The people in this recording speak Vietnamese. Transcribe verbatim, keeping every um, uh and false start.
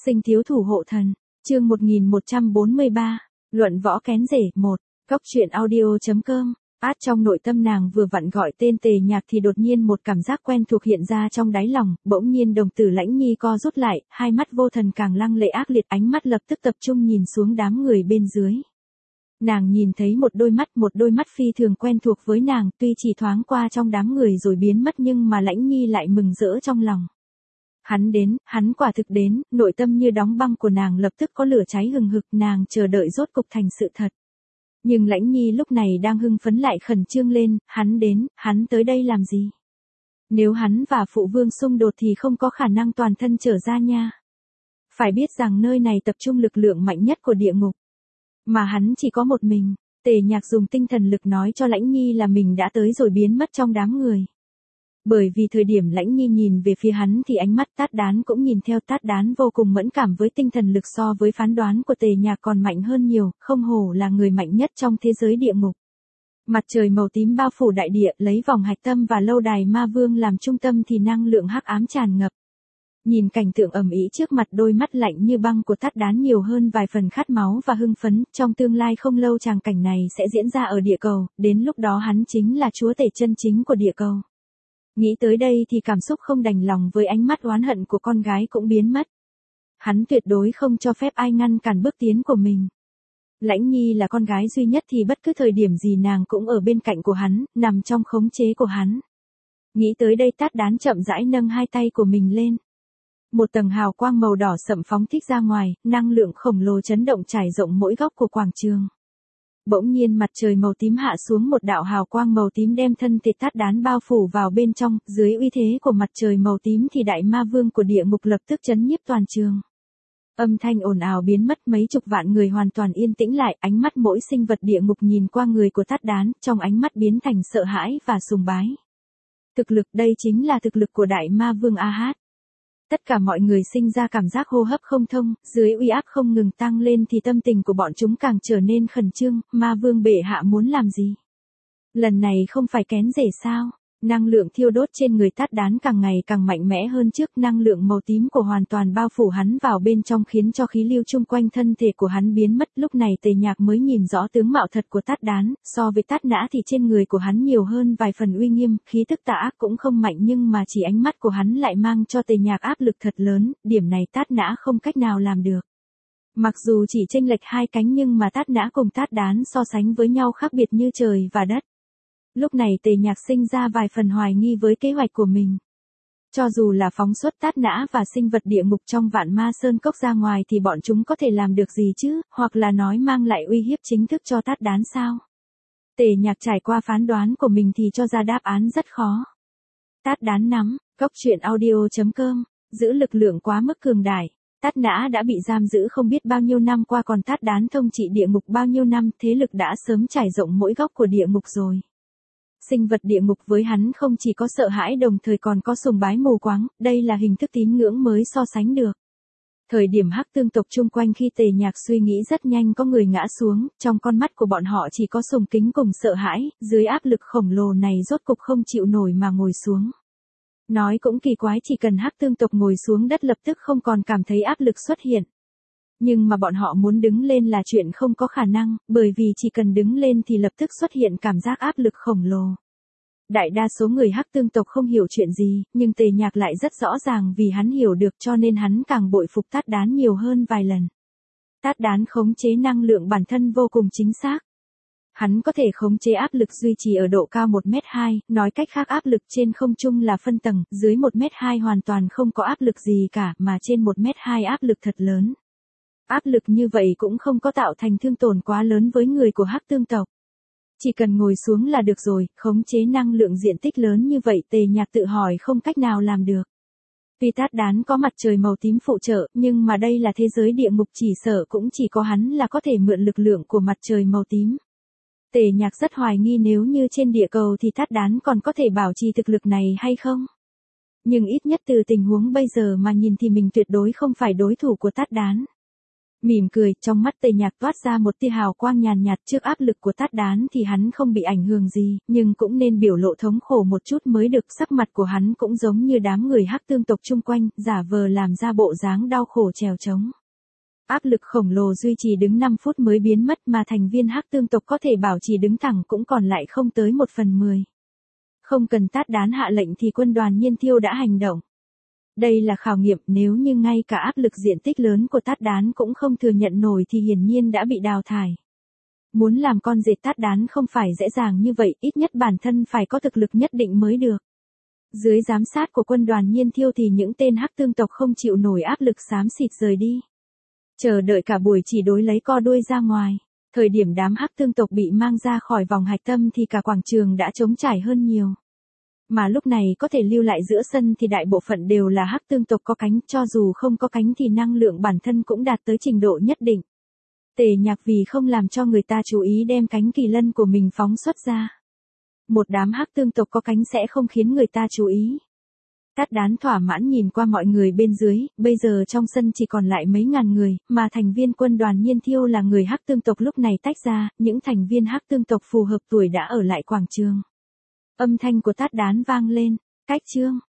Sinh thiếu thủ hộ thần, chương một nghìn một trăm bốn mươi ba, luận võ kén rể, một, góc truyện audio.com. Át trong nội tâm nàng vừa vặn gọi tên Tề Nhạc thì đột nhiên một cảm giác quen thuộc hiện ra trong đáy lòng, bỗng nhiên đồng tử Lãnh Nhi co rút lại, hai mắt vô thần càng lăng lệ ác liệt, ánh mắt lập tức tập trung nhìn xuống đám người bên dưới. Nàng nhìn thấy một đôi mắt, một đôi mắt phi thường quen thuộc với nàng, tuy chỉ thoáng qua trong đám người rồi biến mất nhưng mà Lãnh Nhi lại mừng rỡ trong lòng. Hắn đến, hắn quả thực đến, nội tâm như đóng băng của nàng lập tức có lửa cháy hừng hực, nàng chờ đợi rốt cục thành sự thật. Nhưng Lãnh Nhi lúc này đang hưng phấn lại khẩn trương lên, hắn đến, hắn tới đây làm gì? Nếu hắn và phụ vương xung đột thì không có khả năng toàn thân trở ra nha. Phải biết rằng nơi này tập trung lực lượng mạnh nhất của địa ngục. Mà hắn chỉ có một mình, Tề Nhạc dùng tinh thần lực nói cho Lãnh Nhi là mình đã tới rồi biến mất trong đám người. Bởi vì thời điểm Lãnh Nhi nhìn về phía hắn thì ánh mắt Tát Đán cũng nhìn theo, Tát Đán vô cùng mẫn cảm với tinh thần lực so với phán đoán của Tề Nhạc còn mạnh hơn nhiều, không hổ là người mạnh nhất trong thế giới địa ngục. Mặt trời màu tím bao phủ đại địa, lấy vòng hạch tâm và lâu đài ma vương làm trung tâm thì năng lượng hắc ám tràn ngập. Nhìn cảnh tượng ầm ĩ trước mặt, đôi mắt lạnh như băng của Tát Đán nhiều hơn vài phần khát máu và hưng phấn, trong tương lai không lâu tràng cảnh này sẽ diễn ra ở địa cầu, đến lúc đó hắn chính là chúa tể chân chính của địa cầu. Nghĩ tới đây thì cảm xúc không đành lòng với ánh mắt oán hận của con gái cũng biến mất. Hắn tuyệt đối không cho phép ai ngăn cản bước tiến của mình. Lãnh Nhi là con gái duy nhất thì bất cứ thời điểm gì nàng cũng ở bên cạnh của hắn, nằm trong khống chế của hắn. Nghĩ tới đây Tát Đán chậm rãi nâng hai tay của mình lên. Một tầng hào quang màu đỏ sậm phóng thích ra ngoài, năng lượng khổng lồ chấn động trải rộng mỗi góc của quảng trường. Bỗng nhiên mặt trời màu tím hạ xuống, một đạo hào quang màu tím đem thân thể Tát Đán bao phủ vào bên trong, dưới uy thế của mặt trời màu tím thì đại ma vương của địa ngục lập tức chấn nhiếp toàn trường. Âm thanh ồn ào biến mất, mấy chục vạn người hoàn toàn yên tĩnh lại, ánh mắt mỗi sinh vật địa ngục nhìn qua người của Tát Đán, trong ánh mắt biến thành sợ hãi và sùng bái. Thực lực, đây chính là thực lực của đại ma vương A Hát. Tất cả mọi người sinh ra cảm giác hô hấp không thông, dưới uy áp không ngừng tăng lên thì tâm tình của bọn chúng càng trở nên khẩn trương, ma vương bệ hạ muốn làm gì? Lần này không phải kén rể sao? Năng lượng thiêu đốt trên người Tát Đán càng ngày càng mạnh mẽ hơn trước, năng lượng màu tím của hoàn toàn bao phủ hắn vào bên trong khiến cho khí lưu chung quanh thân thể của hắn biến mất. Lúc này Tề Nhạc mới nhìn rõ tướng mạo thật của Tát Đán, so với Tát Nã thì trên người của hắn nhiều hơn vài phần uy nghiêm, khí tức tà ác cũng không mạnh nhưng mà chỉ ánh mắt của hắn lại mang cho Tề Nhạc áp lực thật lớn, điểm này Tát Nã không cách nào làm được. Mặc dù chỉ chênh lệch hai cánh nhưng mà Tát Nã cùng Tát Đán so sánh với nhau khác biệt như trời và đất. Lúc này Tề Nhạc sinh ra vài phần hoài nghi với kế hoạch của mình. Cho dù là phóng xuất Tát Nã và sinh vật địa ngục trong Vạn Ma Sơn Cốc ra ngoài thì bọn chúng có thể làm được gì chứ, hoặc là nói mang lại uy hiếp chính thức cho Tát Đán sao? Tề Nhạc trải qua phán đoán của mình thì cho ra đáp án rất khó. Tát Đán nắm, góc truyện audio.com, giữ lực lượng quá mức cường đại. Tát Nã đã bị giam giữ không biết bao nhiêu năm qua, còn Tát Đán thông trị địa ngục bao nhiêu năm, thế lực đã sớm trải rộng mỗi góc của địa ngục rồi. Sinh vật địa ngục với hắn không chỉ có sợ hãi đồng thời còn có sùng bái mù quáng, đây là hình thức tín ngưỡng mới so sánh được. Thời điểm hắc tương tộc chung quanh khi Tề Nhạc suy nghĩ rất nhanh có người ngã xuống, trong con mắt của bọn họ chỉ có sùng kính cùng sợ hãi, dưới áp lực khổng lồ này rốt cục không chịu nổi mà ngồi xuống. Nói cũng kỳ quái, chỉ cần hắc tương tộc ngồi xuống đất lập tức không còn cảm thấy áp lực xuất hiện. Nhưng mà bọn họ muốn đứng lên là chuyện không có khả năng, bởi vì chỉ cần đứng lên thì lập tức xuất hiện cảm giác áp lực khổng lồ. Đại đa số người hắc tương tộc không hiểu chuyện gì, nhưng Tề Nhạc lại rất rõ ràng vì hắn hiểu được cho nên hắn càng bội phục Tát Đán nhiều hơn vài lần. Tát Đán khống chế năng lượng bản thân vô cùng chính xác. Hắn có thể khống chế áp lực duy trì ở độ cao một mét hai, nói cách khác áp lực trên không trung là phân tầng, dưới một mét hai hoàn toàn không có áp lực gì cả, mà trên một mét hai áp lực thật lớn. Áp lực như vậy cũng không có tạo thành thương tổn quá lớn với người của hắc tương tộc. Chỉ cần ngồi xuống là được rồi, khống chế năng lượng diện tích lớn như vậy Tề Nhạc tự hỏi không cách nào làm được. Tuy Tát Đán có mặt trời màu tím phụ trợ, nhưng mà đây là thế giới địa ngục, chỉ sợ cũng chỉ có hắn là có thể mượn lực lượng của mặt trời màu tím. Tề Nhạc rất hoài nghi nếu như trên địa cầu thì Tát Đán còn có thể bảo trì thực lực này hay không. Nhưng ít nhất từ tình huống bây giờ mà nhìn thì mình tuyệt đối không phải đối thủ của Tát Đán. Mỉm cười, trong mắt Tề Nhạc toát ra một tia hào quang nhàn nhạt, trước áp lực của Tát Đán thì hắn không bị ảnh hưởng gì, nhưng cũng nên biểu lộ thống khổ một chút mới được, sắc mặt của hắn cũng giống như đám người Hắc Tương tộc chung quanh, giả vờ làm ra bộ dáng đau khổ trèo trống. Áp lực khổng lồ duy trì đứng năm phút mới biến mất, mà thành viên Hắc Tương tộc có thể bảo trì đứng thẳng cũng còn lại không tới một phần mười. Không cần Tát Đán hạ lệnh thì quân đoàn Nhiên Thiêu đã hành động. Đây là khảo nghiệm, nếu như ngay cả áp lực diện tích lớn của Tát Đán cũng không thừa nhận nổi thì hiển nhiên đã bị đào thải. Muốn làm con dệt Tát Đán không phải dễ dàng như vậy, ít nhất bản thân phải có thực lực nhất định mới được. Dưới giám sát của quân đoàn Nhiên Thiêu thì những tên Hắc Tương tộc không chịu nổi áp lực xám xịt rời đi. Chờ đợi cả buổi chỉ đối lấy co đuôi ra ngoài. Thời điểm đám Hắc Tương tộc bị mang ra khỏi vòng hạch tâm thì cả quảng trường đã trống trải hơn nhiều. Mà lúc này có thể lưu lại giữa sân thì đại bộ phận đều là Hắc Tương tộc có cánh, cho dù không có cánh thì năng lượng bản thân cũng đạt tới trình độ nhất định. Tề Nhạc vì không làm cho người ta chú ý đem cánh kỳ lân của mình phóng xuất ra. Một đám Hắc Tương tộc có cánh sẽ không khiến người ta chú ý. Tát Đán thỏa mãn nhìn qua mọi người bên dưới, bây giờ trong sân chỉ còn lại mấy ngàn người, mà thành viên quân đoàn Nhiên Thiêu là người Hắc Tương tộc lúc này tách ra, những thành viên Hắc Tương tộc phù hợp tuổi đã ở lại quảng trường. Âm thanh của Tát Đán vang lên, cách chương.